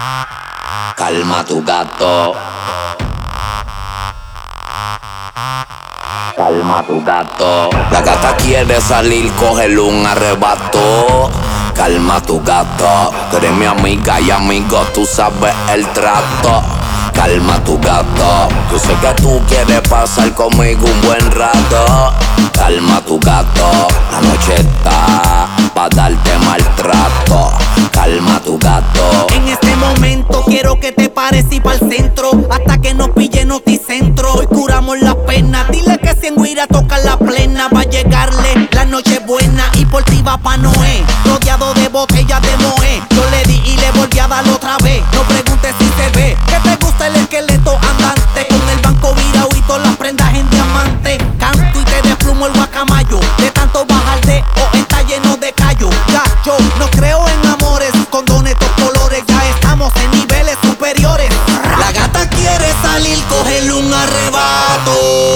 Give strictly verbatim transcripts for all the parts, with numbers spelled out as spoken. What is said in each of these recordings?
Calma tu gato. Calma tu gato. La gata quiere salir, cógele un arrebato. Calma tu gato. Tú eres mi amiga y amigo, tú sabes el trato. Calma tu gato. Yo sé que tú quieres pasar conmigo un buen rato. Calma tu gato. La noche está pa' darte maltrato. Calma tu gato. En este momento quiero que te pares y pa'l centro, hasta que nos pille Noticentro. Hoy curamos las penas. Dile que si en Guira toca la plena, va a llegarle la noche buena. Y por ti va pa' Noé, rodeado de botellas de Moé. Yo le di y le volví a dar otra vez. No preguntes si se ve, que te gusta el esqueleto andante, con el banco virado y todas las prendas en diamante. Canto y te desplumo el guacamayo, de tanto bajar de o está lleno de callo. Ya yo no creo en amores, condones, estos colores, ya estamos en niveles superiores. La gata quiere salir, cógele un arrebato.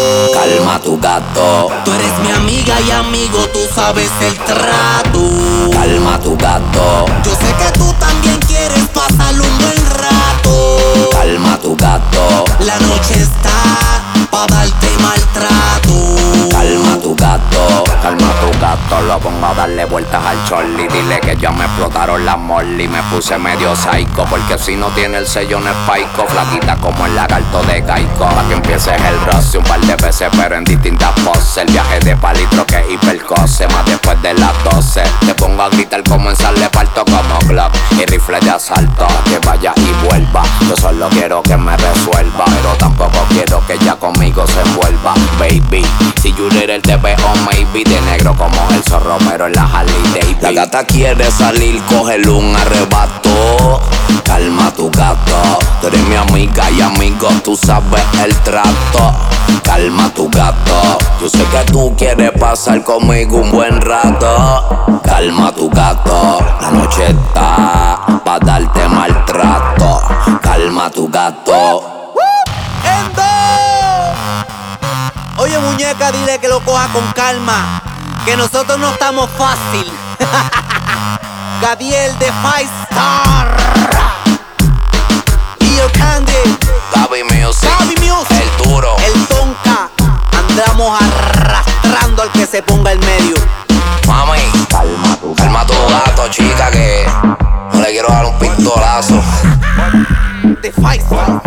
Calma tu gato. Tú eres mi amiga y amigo, tú sabes el trato. Calma tu gato. Yo sé que tú también quieres pasar un buen rato. Calma tu gato. La noche está pa' darte maltrato. Calma tu gato. Calma tu gato. Lo pongo a darle vueltas al chorli. Dile que ya me explotaron las molly. Me puse medio psycho, porque si no tiene el sello no es paico. Flaquita como el lagarto de Geico. Pa' que empieces el roce un par de veces, pero en distintas poses. El viaje de palitro que es hipercose. Más después de las doce te pongo a gritar como en sal, le parto como Glock y rifle de asalto. Que vaya y vuelva. Yo solo quiero que me resuelva, pero tampoco quiero que ella conmigo se envuelva. Baby, si you little te veo maybe. De negro como el zorro, pero en la Harley Davidson. La gata quiere salir, cógele un arrebato. Calma tu gato. Tú eres mi amiga y amigo, tú sabes el trato. Calma tu gato. Yo sé que tú quieres pasar conmigo un buen rato. Calma tu gato. La noche está pa' darte maltrato. Calma tu gato. ¡Endo! Oye muñeca, dile que lo coja con calma, que nosotros no estamos fácil. Gadiel de Five Star. Leo Candy. Gaby Music. Gaby Music. El duro. El Tonka. Andamos arrastrando al que se ponga en medio. Mami, calma tu, calma tu gato, chica, que no le quiero dar un pistolazo. De Five Star.